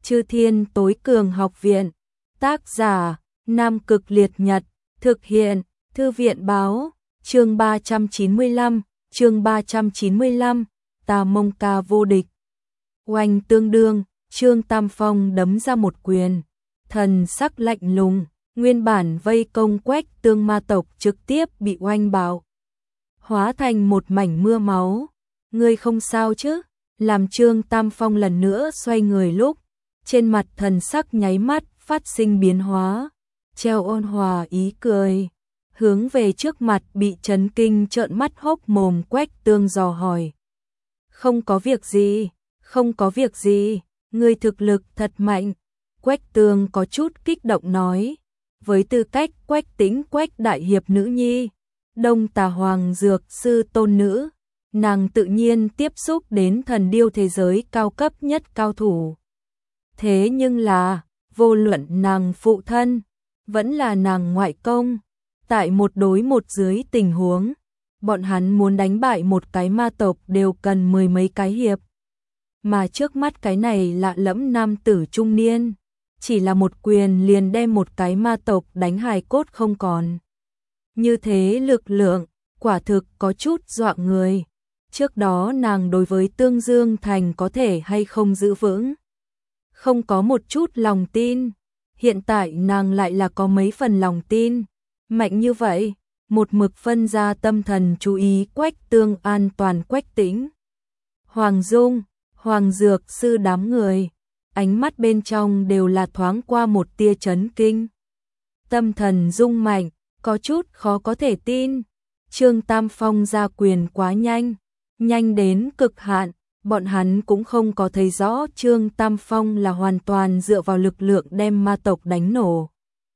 Chư Thiên Tối Cường Học Viện. Tác giả Nam Cực Liệt Nhật. Thực hiện Thư viện Báo. Chương 395. Chương 395. Tà Mông Ca vô địch. Oanh tương đương, Trương Tam Phong đấm ra một quyền. Thần sắc lạnh lùng, nguyên bản vây công Quách Tương ma tộc trực tiếp bị oanh bạo, hóa thành một mảnh mưa máu. Ngươi không sao chứ? Làm Trương Tam Phong lần nữa xoay người lúc, trên mặt thần sắc nháy mắt phát sinh biến hóa, treo ôn hòa ý cười, hướng về trước mặt bị chấn kinh trợn mắt hốc mồm Quách Tương dò hỏi. Không có việc gì, không có việc gì, ngươi thực lực thật mạnh. Quách Tương có chút kích động nói, với tư cách Quách Tĩnh Quách đại hiệp nữ nhi, Đông Tà Hoàng Dược sư tôn nữ, nàng tự nhiên tiếp xúc đến thần điêu thế giới cao cấp nhất cao thủ. Thế nhưng là, vô luận nàng phụ thân, vẫn là nàng ngoại công, tại một đối một dưới tình huống, bọn hắn muốn đánh bại một cái ma tộc đều cần mười mấy cái hiệp. Mà trước mắt cái này lạ lẫm nam tử trung niên, chỉ là một quyền liền đem một cái ma tộc đánh hài cốt không còn. Như thế lực lượng, quả thực có chút dọa người. Trước đó nàng đối với Tương Dương Thành có thể hay không giữ vững, không có một chút lòng tin. Hiện tại nàng lại là có mấy phần lòng tin. Mạnh như vậy, một mực phân ra tâm thần chú ý Quách Tương an toàn Quách Tĩnh, Hoàng Dung, Hoàng Dược sư đám người, ánh mắt bên trong đều là thoáng qua một tia chấn kinh. Tâm thần rung mạnh, có chút khó có thể tin. Trương Tam Phong ra quyền quá nhanh, nhanh đến cực hạn, bọn hắn cũng không có thấy rõ Trương Tam Phong là hoàn toàn dựa vào lực lượng đem ma tộc đánh nổ,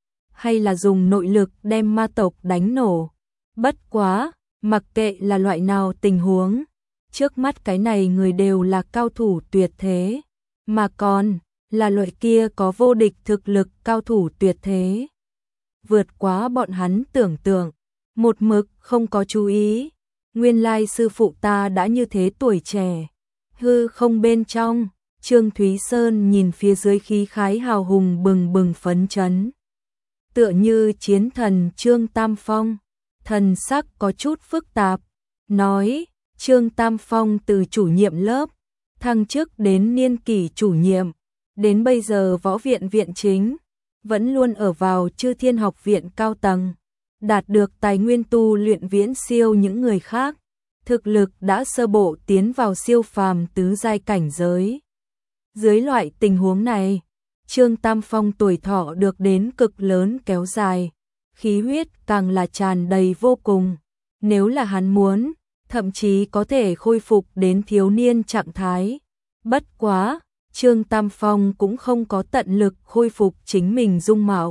hay là dùng nội lực đem ma tộc đánh nổ. Bất quá, mặc kệ là loại nào tình huống, trước mắt cái này người đều là cao thủ tuyệt thế, mà còn là loại kia có vô địch thực lực cao thủ tuyệt thế. Vượt quá bọn hắn tưởng tượng, một mực không có chú ý, nguyên lai sư phụ ta đã như thế tuổi trẻ. Hư không bên trong, Trương Thúy Sơn nhìn phía dưới khí khái hào hùng bừng bừng phấn chấn, tựa như chiến thần Trương Tam Phong, thần sắc có chút phức tạp, nói, Trương Tam Phong từ chủ nhiệm lớp, thăng chức đến niên kỷ chủ nhiệm, đến bây giờ võ viện viện chính, vẫn luôn ở vào Chư Thiên học viện cao tầng, đạt được tài nguyên tu luyện viễn siêu những người khác, thực lực đã sơ bộ tiến vào siêu phàm tứ giai cảnh giới. Dưới loại tình huống này, Trương Tam Phong tuổi thọ được đến cực lớn kéo dài, khí huyết càng là tràn đầy vô cùng. Nếu là hắn muốn, thậm chí có thể khôi phục đến thiếu niên trạng thái. Bất quá, Trương Tam Phong cũng không có tận lực khôi phục chính mình dung mạo.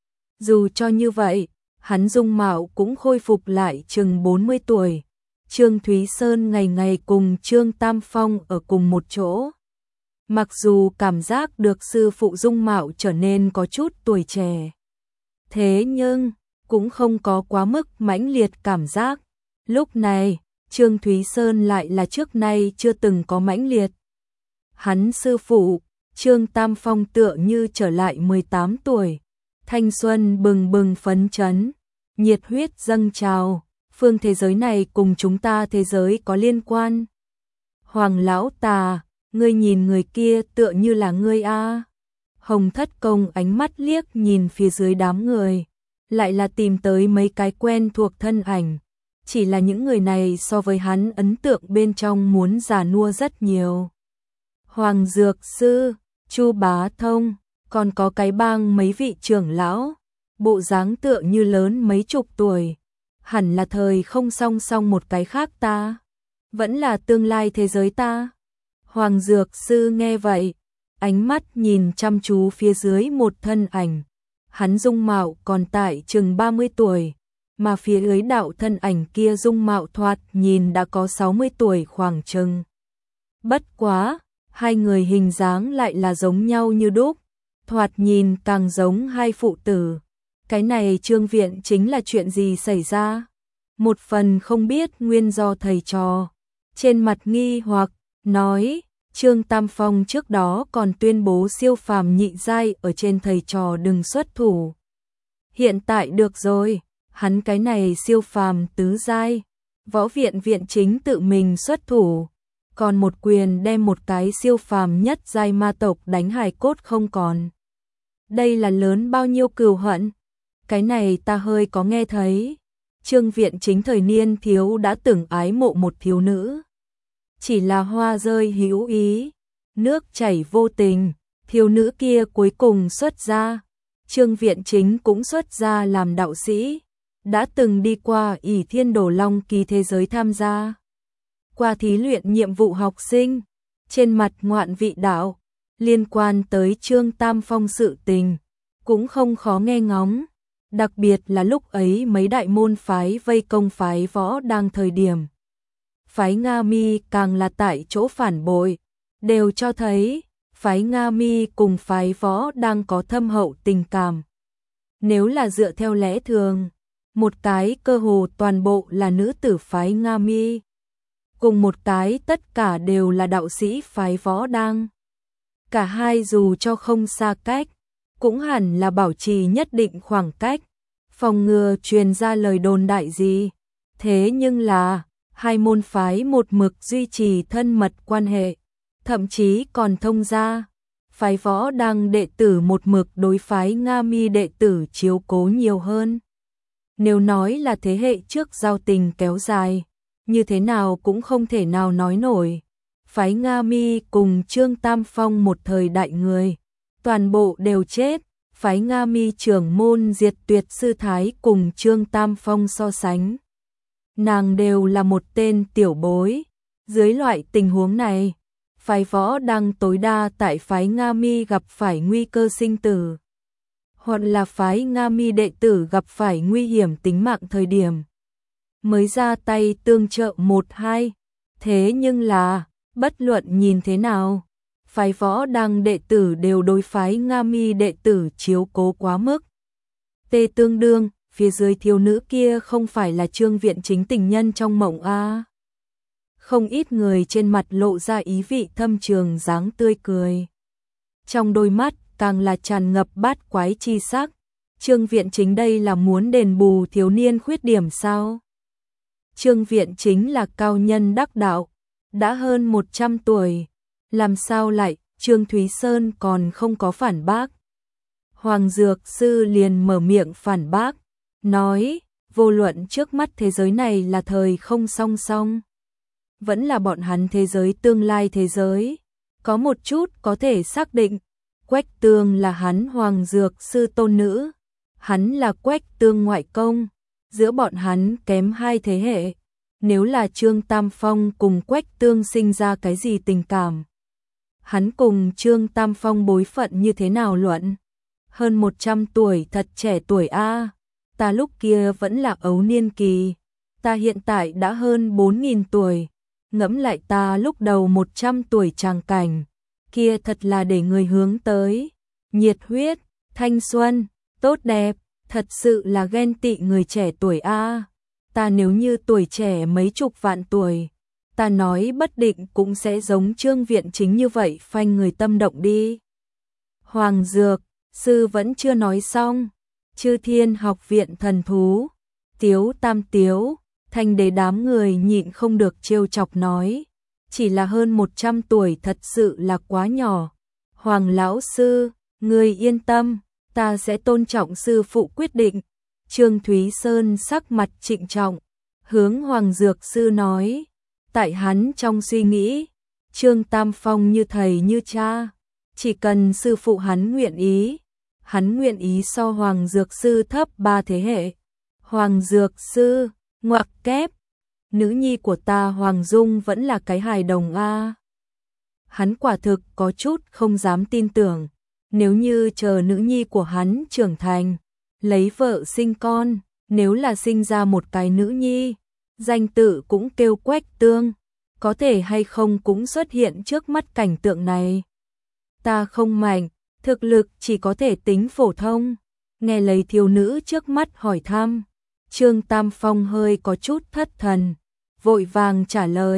Dù cho như vậy, hắn dung mạo cũng khôi phục lại chừng 40 tuổi. Trương Thúy Sơn ngày ngày cùng Trương Tam Phong ở cùng một chỗ. Mặc dù cảm giác được sư phụ dung mạo trở nên có chút tuổi trẻ, thế nhưng cũng không có quá mức mãnh liệt cảm giác. Lúc này, Trương Thúy Sơn lại là trước nay chưa từng có mãnh liệt. Hắn sư phụ, Trương Tam Phong tựa như trở lại 18 tuổi, thanh xuân bừng bừng phấn chấn, nhiệt huyết dâng trào, phương thế giới này cùng chúng ta thế giới có liên quan. Hoàng lão tà, ngươi nhìn người kia tựa như là ngươi a. Hồng Thất Công ánh mắt liếc nhìn phía dưới đám người, lại là tìm tới mấy cái quen thuộc thân ảnh, chỉ là những người này so với hắn ấn tượng bên trong muốn già nua rất nhiều. Hoàng Dược sư, Chu Bá Thông, còn có cái bang mấy vị trưởng lão, bộ dáng tựa như lớn mấy chục tuổi, hẳn là thời không song song một cái khác ta, vẫn là tương lai thế giới ta. Hoàng Dược sư nghe vậy, ánh mắt nhìn chăm chú phía dưới một thân ảnh, hắn dung mạo còn tại chừng 30 tuổi, mà phía dưới đạo thân ảnh kia dung mạo thoạt nhìn đã có 60 tuổi khoảng chừng. Bất quá, hai người hình dáng lại là giống nhau như đúc, thoạt nhìn càng giống hai phụ tử. Cái này Trương viện chính là chuyện gì xảy ra? Một phần không biết nguyên do thầy trò, trên mặt nghi hoặc, nói, Trương Tam Phong trước đó còn tuyên bố siêu phàm nhị giai ở trên thầy trò đừng xuất thủ. Hiện tại được rồi, hắn cái này siêu phàm tứ giai, võ viện viện chính tự mình xuất thủ, còn một quyền đem một cái siêu phàm nhất giai ma tộc đánh hài cốt không còn. Đây là lớn bao nhiêu cừu hận? Cái này ta hơi có nghe thấy. Trương viện chính thời niên thiếu đã từng ái mộ một thiếu nữ. Chỉ là hoa rơi hữu ý, nước chảy vô tình, thiếu nữ kia cuối cùng xuất gia. Trương viện chính cũng xuất gia làm đạo sĩ, đã từng đi qua ỷ thiên đổ long kỳ thế giới tham gia. Qua thí luyện nhiệm vụ học sinh, trên mặt ngoạn vị đạo, liên quan tới Trương Tam Phong sự tình, cũng không khó nghe ngóng. Đặc biệt là lúc ấy mấy đại môn phái vây công phái võ đang thời điểm. Phái Nga Mi càng là tại chỗ phản bội, đều cho thấy phái Nga Mi cùng phái võ đang có thâm hậu tình cảm. Nếu là dựa theo lẽ thường, một cái cơ hồ toàn bộ là nữ tử phái Nga Mi, cùng một cái tất cả đều là đạo sĩ phái võ đang. Cả hai dù cho không xa cách, cũng hẳn là bảo trì nhất định khoảng cách, phòng ngừa truyền ra lời đồn đại gì. Thế nhưng là, hai môn phái một mực duy trì thân mật quan hệ, thậm chí còn thông gia. Phái võ đang đệ tử một mực đối phái Nga Mi đệ tử chiếu cố nhiều hơn. Nếu nói là thế hệ trước giao tình kéo dài, như thế nào cũng không thể nào nói nổi. Phái Nga Mi cùng Trương Tam Phong một thời đại người, toàn bộ đều chết. Phái Nga Mi trưởng môn diệt tuyệt sư thái cùng Trương Tam Phong so sánh, nàng đều là một tên tiểu bối. Dưới loại tình huống này, phái võ đang tối đa tại phái Nga Mi gặp phải nguy cơ sinh tử, hoặc là phái Nga Mi đệ tử gặp phải nguy hiểm tính mạng thời điểm, mới ra tay tương trợ một hai. Thế nhưng là, bất luận nhìn thế nào, phái võ đang đệ tử đều đối phái Nga Mi đệ tử chiếu cố quá mức. Tê tương đương, phía dưới thiếu nữ kia không phải là Trương viện chính tình nhân trong mộng a. Không ít người trên mặt lộ ra ý vị thâm trường dáng tươi cười. Trong đôi mắt càng là tràn ngập bát quái chi sắc. Trương viện chính đây là muốn đền bù thiếu niên khuyết điểm sao? Trương viện chính là cao nhân đắc đạo, đã hơn 100 tuổi. Làm sao lại, Trương Thúy Sơn còn không có phản bác. Hoàng Dược Sư liền mở miệng phản bác, nói, vô luận trước mắt thế giới này là thời không song song, vẫn là bọn hắn thế giới tương lai thế giới. Có một chút có thể xác định, Quách Tương là hắn Hoàng Dược Sư tôn nữ, hắn là Quách Tương ngoại công, giữa bọn hắn kém 2 thế hệ. Nếu là Trương Tam Phong cùng Quách Tương sinh ra cái gì tình cảm, hắn cùng Trương Tam Phong bối phận như thế nào luận? Hơn 100 tuổi thật trẻ tuổi a. Ta lúc kia vẫn là ấu niên kỳ, ta hiện tại đã hơn 4.000 tuổi. Ngẫm lại ta lúc đầu 100 tuổi tràng cảnh, kia thật là để người hướng tới. Nhiệt huyết, thanh xuân, tốt đẹp, thật sự là ghen tị người trẻ tuổi a. Ta nếu như tuổi trẻ mấy chục vạn tuổi, ta nói bất định cũng sẽ giống Trương viện chính như vậy phanh người tâm động đi. Hoàng Dược Sư vẫn chưa nói xong. Chư Thiên Học viện thần thú, Tiếu Tam Tiếu, Thanh Đế đám người nhịn không được trêu chọc nói, chỉ là hơn 100 tuổi thật sự là quá nhỏ. Hoàng lão sư, người yên tâm, ta sẽ tôn trọng sư phụ quyết định. Trương Thúy Sơn sắc mặt trịnh trọng, hướng Hoàng Dược Sư nói, tại hắn trong suy nghĩ, Trương Tam Phong như thầy như cha, chỉ cần sư phụ hắn nguyện ý so Hoàng Dược Sư thấp 3 thế hệ. Hoàng Dược Sư, ngoặc kép, nữ nhi của ta Hoàng Dung vẫn là cái hài đồng a. Hắn quả thực có chút không dám tin tưởng, nếu như chờ nữ nhi của hắn trưởng thành, lấy vợ sinh con, nếu là sinh ra một cái nữ nhi, danh tự cũng kêu Quách Tương, có thể hay không cũng xuất hiện trước mắt cảnh tượng này. Ta không mạnh, thực lực chỉ có thể tính phổ thông. Nghe lấy thiếu nữ trước mắt hỏi thăm, Trương Tam Phong hơi có chút thất thần, vội vàng trả lời,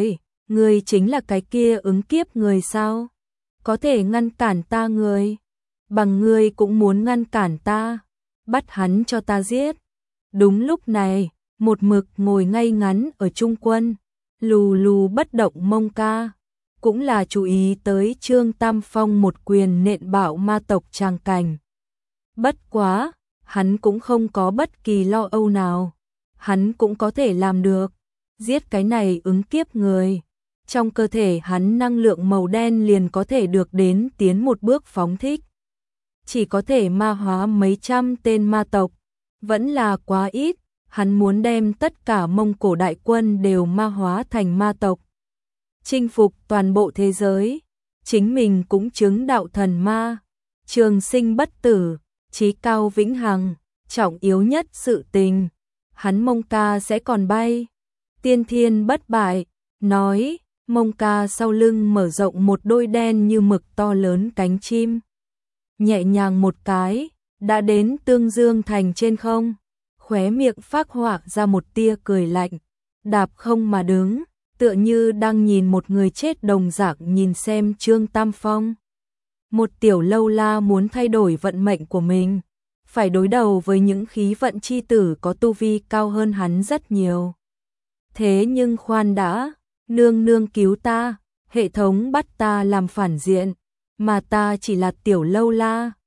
Ngươi chính là cái kia ứng kiếp người sao? Có thể ngăn cản ta người? Bằng ngươi cũng muốn ngăn cản ta, bắt hắn cho ta giết. Đúng lúc này, một mực ngồi ngay ngắn ở trung quân, lù lù bất động Mông Ca, cũng là chú ý tới Trương Tam Phong một quyền nện bạo ma tộc tràng cảnh. Bất quá, hắn cũng không có bất kỳ lo âu nào, hắn cũng có thể làm được, giết cái này ứng kiếp người. Trong cơ thể hắn năng lượng màu đen liền có thể được đến tiến một bước phóng thích. Chỉ có thể ma hóa mấy trăm tên ma tộc, vẫn là quá ít, hắn muốn đem tất cả Mông Cổ đại quân đều ma hóa thành ma tộc. Chinh phục toàn bộ thế giới, chính mình cũng chứng đạo thần ma, trường sinh bất tử, chí cao vĩnh hằng, trọng yếu nhất sự tình. Hắn Mông Ca sẽ còn bay, tiên thiên bất bại, nói, Mông Ca sau lưng mở rộng một đôi đen như mực to lớn cánh chim. Nhẹ nhàng một cái, đã đến Tương Dương thành trên không, khóe miệng phác họa ra một tia cười lạnh, đạp không mà đứng, tựa như đang nhìn một người chết đồng dạng nhìn xem Trương Tam Phong. Một tiểu lâu la muốn thay đổi vận mệnh của mình, phải đối đầu với những khí vận chi tử có tu vi cao hơn hắn rất nhiều. Thế nhưng khoan đã, nương nương cứu ta, hệ thống bắt ta làm phản diện, mà ta chỉ là tiểu lâu la,